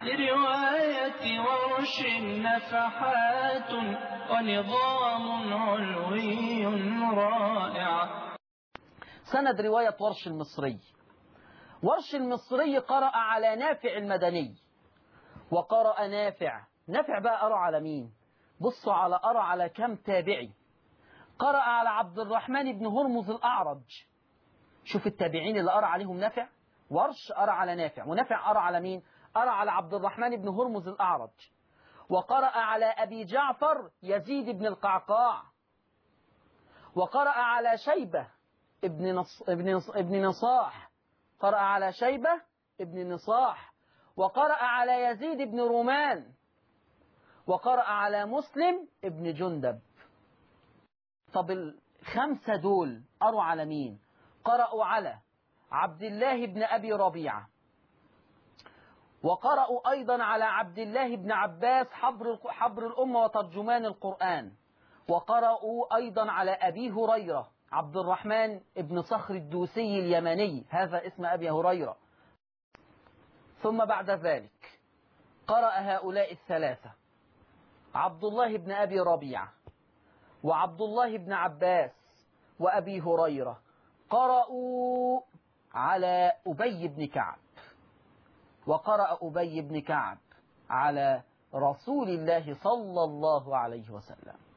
لرواية ورش نفحات ونظام علوي رائع. سند رواية ورش المصري. ورش المصري قرأ على نافع المدني، وقرأ نافع بقى قرأ على مين؟ بصوا قرأ على كم تابعي. قرأ على عبد الرحمن بن هرمز الأعرج. شوف التابعين اللي قرأ عليهم نافع. ورش قرأ على نافع، ونافع قرأ على مين؟ قرأ على عبد الرحمن بن هرمز الأعرج. وقرأ على أبي جعفر يزيد بن القعقاع. وقرأ على شيبة ابن نصاح. قرأ على شيبة ابن نصاح. وقرأ على يزيد بن رومان. وقرأ على مسلم ابن جندب. طب الخمسة دول قرأوا على مين؟ قرأوا على عبد الله بن أبي ربيعة، وقرأوا أيضا على عبد الله بن عباس حبر الأمة وترجمان القرآن، وقرأوا أيضا على أبي هريرة عبد الرحمن بن صخر الدوسي اليمني، هذا اسم أبي هريرة. ثم بعد ذلك قرأ هؤلاء الثلاثة عبد الله بن أبي ربيعة وعبد الله بن عباس وأبي هريرة، قرأوا على أبي بن كعب، وقرأ أبي بن كعب على رسول الله صلى الله عليه وسلم.